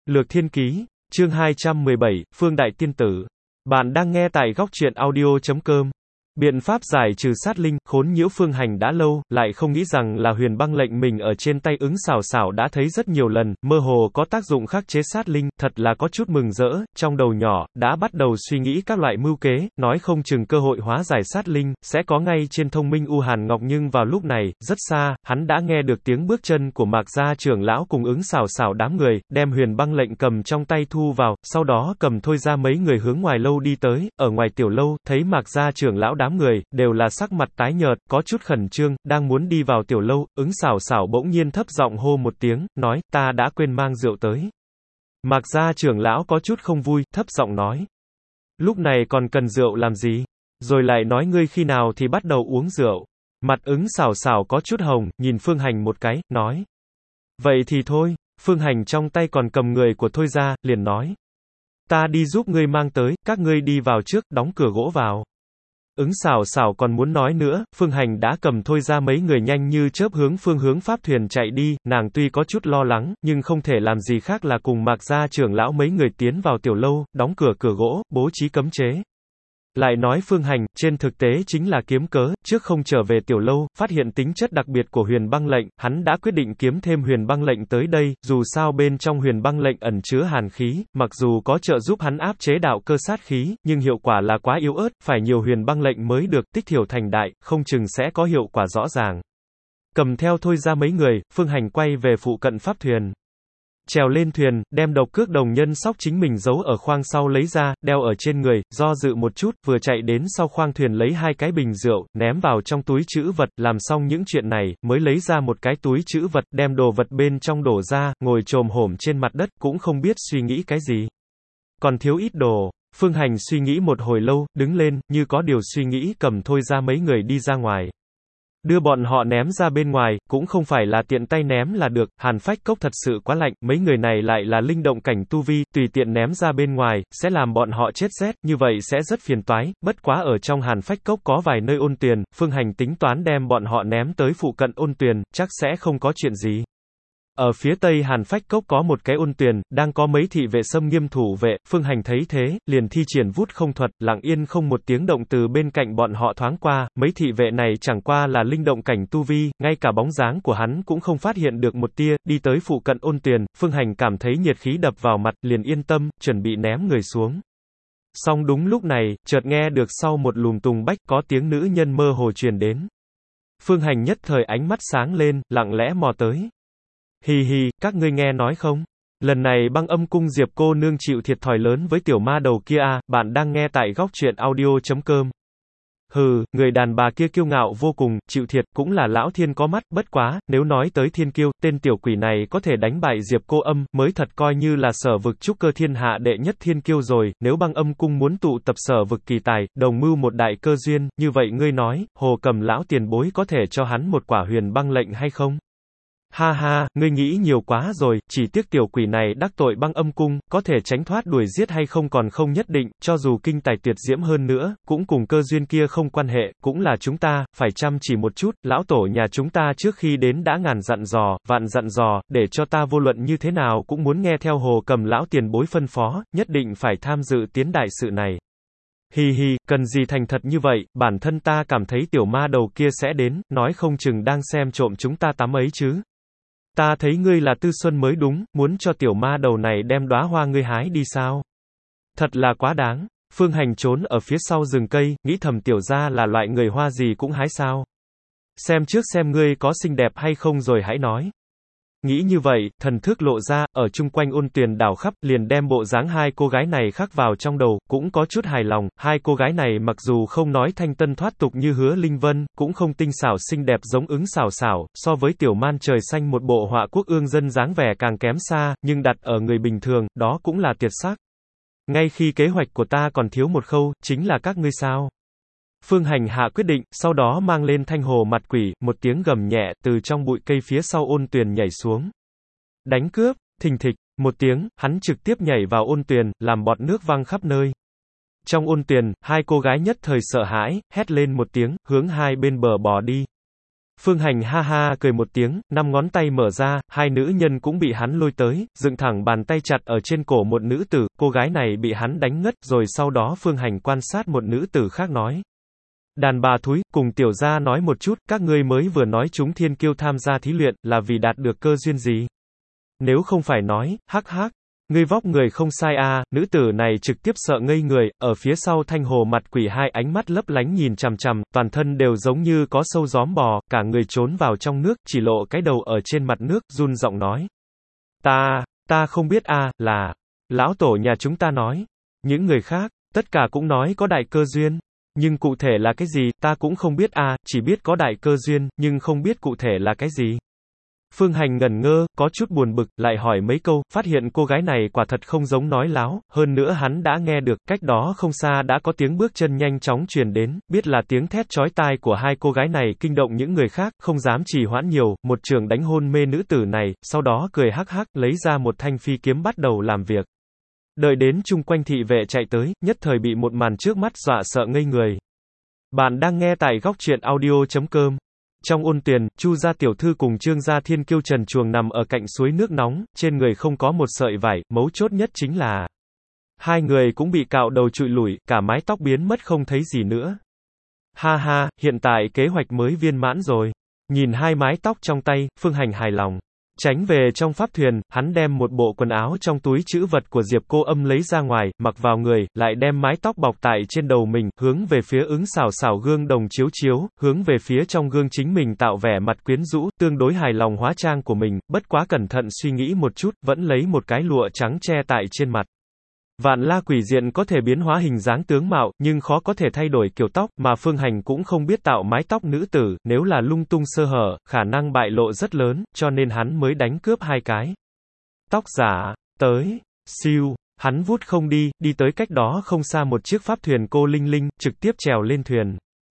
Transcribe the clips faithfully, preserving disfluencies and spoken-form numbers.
Lược Thiên Ký, chương hai trăm mười bảy, Phương Đại Tiên Tử. Bạn đang nghe tại góc truyện audio chấm com. Biện pháp giải trừ sát linh, khốn nhiễu Phương Hành đã lâu, lại không nghĩ rằng là huyền băng lệnh mình ở trên tay ứng xảo xảo đã thấy rất nhiều lần, mơ hồ có tác dụng khắc chế sát linh, thật là có chút mừng rỡ, trong đầu nhỏ, đã bắt đầu suy nghĩ các loại mưu kế, nói không chừng cơ hội hóa giải sát linh, sẽ có ngay trên thông minh U Hàn Ngọc nhưng vào lúc này, rất xa, hắn đã nghe được tiếng bước chân của Mạc gia trưởng lão cùng ứng xảo xảo đám người, đem huyền băng lệnh cầm trong tay thu vào, sau đó cầm thôi ra mấy người hướng ngoài lâu đi tới, ở ngoài tiểu lâu, thấy Mạc gia trưởng lão đám người, đều là sắc mặt tái nhợt, có chút khẩn trương, đang muốn đi vào tiểu lâu, ứng xảo xảo bỗng nhiên thấp giọng hô một tiếng, nói, ta đã quên mang rượu tới. Mạc gia trưởng lão có chút không vui, thấp giọng nói, lúc này còn cần rượu làm gì? Rồi lại nói ngươi khi nào thì bắt đầu uống rượu. Mặt ứng xảo xảo có chút hồng, nhìn Phương Hành một cái, nói, vậy thì thôi. Phương Hành trong tay còn cầm người của thôi ra, liền nói, ta đi giúp ngươi mang tới, các ngươi đi vào trước, đóng cửa gỗ vào. Ứng xảo xảo còn muốn nói nữa, Phương Hành đã cầm thôi ra mấy người nhanh như chớp hướng phương hướng pháp thuyền chạy đi, nàng tuy có chút lo lắng, nhưng không thể làm gì khác là cùng Mạc gia trưởng lão mấy người tiến vào tiểu lâu, đóng cửa cửa gỗ, bố trí cấm chế. Lại nói Phương Hành, trên thực tế chính là kiếm cớ, trước không trở về tiểu lâu, phát hiện tính chất đặc biệt của huyền băng lệnh, hắn đã quyết định kiếm thêm huyền băng lệnh tới đây, dù sao bên trong huyền băng lệnh ẩn chứa hàn khí, mặc dù có trợ giúp hắn áp chế đạo cơ sát khí, nhưng hiệu quả là quá yếu ớt, phải nhiều huyền băng lệnh mới được, tích thiểu thành đại, không chừng sẽ có hiệu quả rõ ràng. Cầm theo thôi ra mấy người, Phương Hành quay về phụ cận pháp thuyền. Trèo lên thuyền, đem độc cước đồng nhân sóc chính mình giấu ở khoang sau lấy ra, đeo ở trên người, do dự một chút, vừa chạy đến sau khoang thuyền lấy hai cái bình rượu, ném vào trong túi trữ vật, làm xong những chuyện này, mới lấy ra một cái túi trữ vật, đem đồ vật bên trong đổ ra, ngồi chồm hổm trên mặt đất, cũng không biết suy nghĩ cái gì. Còn thiếu ít đồ. Phương Hành suy nghĩ một hồi lâu, đứng lên, như có điều suy nghĩ, cầm thôi ra mấy người đi ra ngoài. Đưa bọn họ ném ra bên ngoài, cũng không phải là tiện tay ném là được, hàn phách cốc thật sự quá lạnh, mấy người này lại là linh động cảnh tu vi, tùy tiện ném ra bên ngoài, sẽ làm bọn họ chết rét, như vậy sẽ rất phiền toái, bất quá ở trong hàn phách cốc có vài nơi ôn tuyền, Phương Hành tính toán đem bọn họ ném tới phụ cận ôn tuyền, chắc sẽ không có chuyện gì. Ở phía tây hàn phách cốc có một cái ôn tuyền, đang có mấy thị vệ xâm nghiêm thủ vệ, Phương Hành thấy thế, liền thi triển vút không thuật, lặng yên không một tiếng động từ bên cạnh bọn họ thoáng qua, mấy thị vệ này chẳng qua là linh động cảnh tu vi, ngay cả bóng dáng của hắn cũng không phát hiện được một tia, đi tới phụ cận ôn tuyền, Phương Hành cảm thấy nhiệt khí đập vào mặt, liền yên tâm, chuẩn bị ném người xuống. Song đúng lúc này, chợt nghe được sau một lùm tùng bách có tiếng nữ nhân mơ hồ truyền đến. Phương Hành nhất thời ánh mắt sáng lên, lặng lẽ mò tới. Hì hì, các ngươi nghe nói không? Lần này Băng Âm Cung Diệp cô nương chịu thiệt thòi lớn với tiểu ma đầu kia à, bạn đang nghe tại góc truyện audio chấm com. Hừ, người đàn bà kia kiêu ngạo vô cùng, chịu thiệt, cũng là lão thiên có mắt, bất quá, nếu nói tới thiên kiêu, tên tiểu quỷ này có thể đánh bại Diệp cô âm, mới thật coi như là sở vực trúc cơ thiên hạ đệ nhất thiên kiêu rồi, nếu Băng Âm Cung muốn tụ tập sở vực kỳ tài, đồng mưu một đại cơ duyên, như vậy ngươi nói, Hồ Cầm lão tiền bối có thể cho hắn một quả huyền băng lệnh hay không? Ha ha, ngươi nghĩ nhiều quá rồi, chỉ tiếc tiểu quỷ này đắc tội Băng Âm Cung, có thể tránh thoát đuổi giết hay không còn không nhất định, cho dù kinh tài tuyệt diễm hơn nữa, cũng cùng cơ duyên kia không quan hệ, cũng là chúng ta, phải chăm chỉ một chút, lão tổ nhà chúng ta trước khi đến đã ngàn dặn dò, vạn dặn dò, để cho ta vô luận như thế nào cũng muốn nghe theo Hồ Cầm lão tiền bối phân phó, nhất định phải tham dự tiến đại sự này. Hi hi, cần gì thành thật như vậy, bản thân ta cảm thấy tiểu ma đầu kia sẽ đến, nói không chừng đang xem trộm chúng ta tắm ấy chứ. Ta thấy ngươi là tư xuân mới đúng, muốn cho tiểu ma đầu này đem đóa hoa ngươi hái đi sao? Thật là quá đáng. Phương Hành trốn ở phía sau rừng cây, nghĩ thầm tiểu gia là loại người hoa gì cũng hái sao? Xem trước xem ngươi có xinh đẹp hay không rồi hãy nói. Nghĩ như vậy, thần thức lộ ra, ở chung quanh ôn tuyền đảo khắp, liền đem bộ dáng hai cô gái này khắc vào trong đầu, cũng có chút hài lòng, hai cô gái này mặc dù không nói thanh tân thoát tục như Hứa Linh Vân, cũng không tinh xảo xinh đẹp giống ứng xảo xảo, so với tiểu man trời xanh một bộ họa quốc ương dân dáng vẻ càng kém xa, nhưng đặt ở người bình thường, đó cũng là tuyệt sắc. Ngay khi kế hoạch của ta còn thiếu một khâu, chính là các ngươi sao? Phương Hành hạ quyết định, sau đó mang lên thanh hồ mặt quỷ, một tiếng gầm nhẹ, từ trong bụi cây phía sau ôn tuyền nhảy xuống. Đánh cướp, thình thịch, một tiếng, hắn trực tiếp nhảy vào ôn tuyền, làm bọt nước văng khắp nơi. Trong ôn tuyền, hai cô gái nhất thời sợ hãi, hét lên một tiếng, hướng hai bên bờ bò đi. Phương Hành ha ha cười một tiếng, năm ngón tay mở ra, hai nữ nhân cũng bị hắn lôi tới, dựng thẳng bàn tay chặt ở trên cổ một nữ tử, cô gái này bị hắn đánh ngất, rồi sau đó Phương Hành quan sát một nữ tử khác nói. Đàn bà thúi, cùng tiểu gia nói một chút, các ngươi mới vừa nói chúng thiên kiêu tham gia thí luyện, là vì đạt được cơ duyên gì? Nếu không phải nói, hắc hắc. Ngươi vóc người không sai a, à, nữ tử này trực tiếp sợ ngây người, ở phía sau thanh hồ mặt quỷ hai ánh mắt lấp lánh nhìn chằm chằm, toàn thân đều giống như có sâu gióm bò, cả người trốn vào trong nước, chỉ lộ cái đầu ở trên mặt nước, run giọng nói. Ta, ta không biết a, à, là, lão tổ nhà chúng ta nói. Những người khác, tất cả cũng nói có đại cơ duyên. Nhưng cụ thể là cái gì, ta cũng không biết a, à, chỉ biết có đại cơ duyên, nhưng không biết cụ thể là cái gì. Phương Hành ngẩn ngơ, có chút buồn bực, lại hỏi mấy câu, phát hiện cô gái này quả thật không giống nói láo, hơn nữa hắn đã nghe được, cách đó không xa đã có tiếng bước chân nhanh chóng truyền đến, biết là tiếng thét chói tai của hai cô gái này kinh động những người khác, không dám trì hoãn nhiều, một trường đánh hôn mê nữ tử này, sau đó cười hắc hắc, lấy ra một thanh phi kiếm bắt đầu làm việc. Đợi đến chung quanh thị vệ chạy tới, nhất thời bị một màn trước mắt dọa sợ ngây người. Bạn đang nghe tại góc truyện audio chấm com. Trong ôn tuyền, Chu gia tiểu thư cùng Trương gia thiên kiêu trần truồng nằm ở cạnh suối nước nóng, trên người không có một sợi vải, mấu chốt nhất chính là hai người cũng bị cạo đầu trụi lủi, cả mái tóc biến mất không thấy gì nữa. Ha ha, hiện tại kế hoạch mới viên mãn rồi. Nhìn hai mái tóc trong tay, Phương Hành hài lòng. Tránh về trong pháp thuyền, hắn đem một bộ quần áo trong túi trữ vật của Diệp Cô Âm lấy ra ngoài, mặc vào người, lại đem mái tóc bọc tại trên đầu mình, hướng về phía ứng xảo xảo gương đồng chiếu chiếu, hướng về phía trong gương chính mình tạo vẻ mặt quyến rũ, tương đối hài lòng hóa trang của mình, bất quá cẩn thận suy nghĩ một chút, vẫn lấy một cái lụa trắng che tại trên mặt. Vạn la quỷ diện có thể biến hóa hình dáng tướng mạo, nhưng khó có thể thay đổi kiểu tóc, mà Phương Hành cũng không biết tạo mái tóc nữ tử, nếu là lung tung sơ hở, khả năng bại lộ rất lớn, cho nên hắn mới đánh cướp hai cái. Tóc giả, tới, siêu, hắn vút không đi, đi tới cách đó không xa một chiếc pháp thuyền cô linh linh, trực tiếp trèo lên thuyền.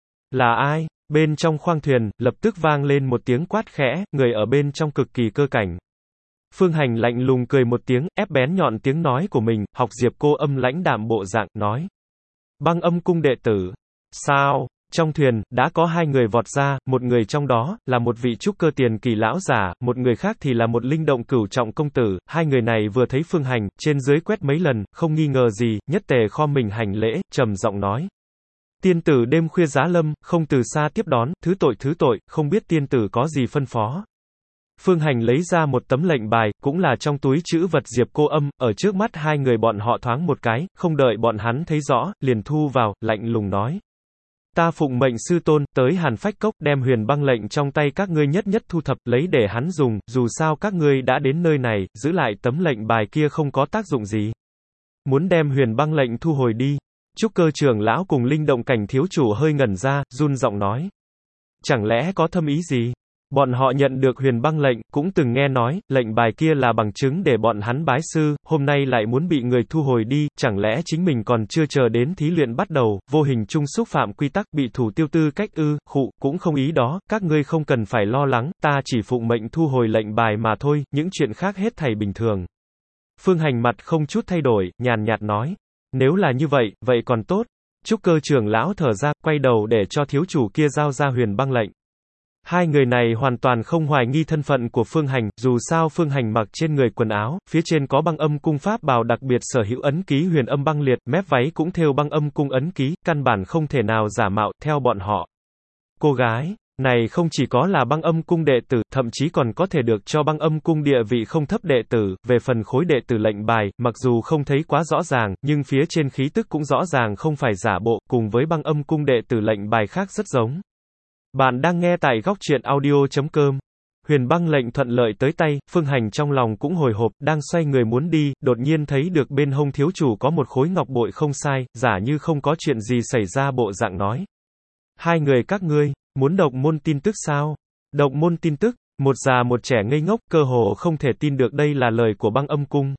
Là ai? Bên trong khoang thuyền, lập tức vang lên một tiếng quát khẽ, người ở bên trong cực kỳ cơ cảnh. Phương Hành lạnh lùng cười một tiếng, ép bén nhọn tiếng nói của mình, học Diệp Cô Âm lãnh đạm bộ dạng, nói. Băng Âm cung đệ tử. Sao? Trong thuyền, đã có hai người vọt ra, một người trong đó, là một vị trúc cơ tiền kỳ lão giả, một người khác thì là một linh động cửu trọng công tử, hai người này vừa thấy Phương Hành, trên dưới quét mấy lần, không nghi ngờ gì, nhất tề khom mình hành lễ, trầm giọng nói. Tiên tử đêm khuya giá lâm, không từ xa tiếp đón, thứ tội thứ tội, không biết tiên tử có gì phân phó. Phương Hành lấy ra một tấm lệnh bài, cũng là trong túi trữ vật Diệp Cô Âm, ở trước mắt hai người bọn họ thoáng một cái, không đợi bọn hắn thấy rõ, liền thu vào, lạnh lùng nói. Ta phụng mệnh sư tôn, tới Hàn Phách Cốc, đem huyền băng lệnh trong tay các ngươi nhất nhất thu thập, lấy để hắn dùng, dù sao các ngươi đã đến nơi này, giữ lại tấm lệnh bài kia không có tác dụng gì. Muốn đem huyền băng lệnh thu hồi đi. Trúc cơ trưởng lão cùng linh động cảnh thiếu chủ hơi ngẩn ra, run giọng nói. Chẳng lẽ có thâm ý gì? Bọn họ nhận được huyền băng lệnh, cũng từng nghe nói, lệnh bài kia là bằng chứng để bọn hắn bái sư, hôm nay lại muốn bị người thu hồi đi, chẳng lẽ chính mình còn chưa chờ đến thí luyện bắt đầu, vô hình chung xúc phạm quy tắc, bị thủ tiêu tư cách ư, khụ, cũng không ý đó, các ngươi không cần phải lo lắng, ta chỉ phụng mệnh thu hồi lệnh bài mà thôi, những chuyện khác hết thảy bình thường. Phương Hành mặt không chút thay đổi, nhàn nhạt nói, nếu là như vậy, vậy còn tốt. Trúc cơ trưởng lão thở ra, quay đầu để cho thiếu chủ kia giao ra huyền băng lệnh. Hai người này hoàn toàn không hoài nghi thân phận của Phương Hành, dù sao Phương Hành mặc trên người quần áo, phía trên có băng âm cung pháp bào đặc biệt sở hữu ấn ký huyền âm băng liệt, mép váy cũng thêu băng âm cung ấn ký, căn bản không thể nào giả mạo, theo bọn họ. Cô gái này không chỉ có là băng âm cung đệ tử, thậm chí còn có thể được cho băng âm cung địa vị không thấp đệ tử, về phần khối đệ tử lệnh bài, mặc dù không thấy quá rõ ràng, nhưng phía trên khí tức cũng rõ ràng không phải giả bộ, cùng với băng âm cung đệ tử lệnh bài khác rất giống. Bạn đang nghe tại góc truyện audio chấm com. Huyền băng lệnh thuận lợi tới tay, Phương Hành trong lòng cũng hồi hộp, đang xoay người muốn đi, đột nhiên thấy được bên hông thiếu chủ có một khối ngọc bội không sai, giả như không có chuyện gì xảy ra bộ dạng nói. Hai người các ngươi, muốn độc môn tin tức sao? Độc môn tin tức, một già một trẻ ngây ngốc, cơ hồ không thể tin được đây là lời của băng âm cung.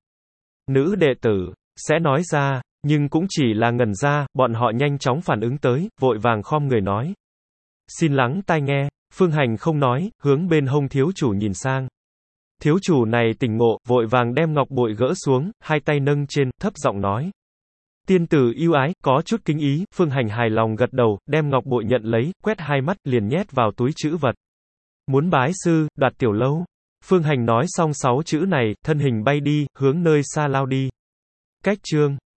Nữ đệ tử, sẽ nói ra, nhưng cũng chỉ là ngẩn ra, bọn họ nhanh chóng phản ứng tới, vội vàng khom người nói. Xin lắng tai nghe, Phương Hành không nói, hướng bên hông thiếu chủ nhìn sang. Thiếu chủ này tỉnh ngộ, vội vàng đem ngọc bội gỡ xuống, hai tay nâng trên, thấp giọng nói. Tiên tử yêu ái, có chút kính ý, Phương Hành hài lòng gật đầu, đem ngọc bội nhận lấy, quét hai mắt, liền nhét vào túi trữ vật. Muốn bái sư, đoạt tiểu lâu. Phương Hành nói xong sáu chữ này, thân hình bay đi, hướng nơi xa lao đi. Cách chương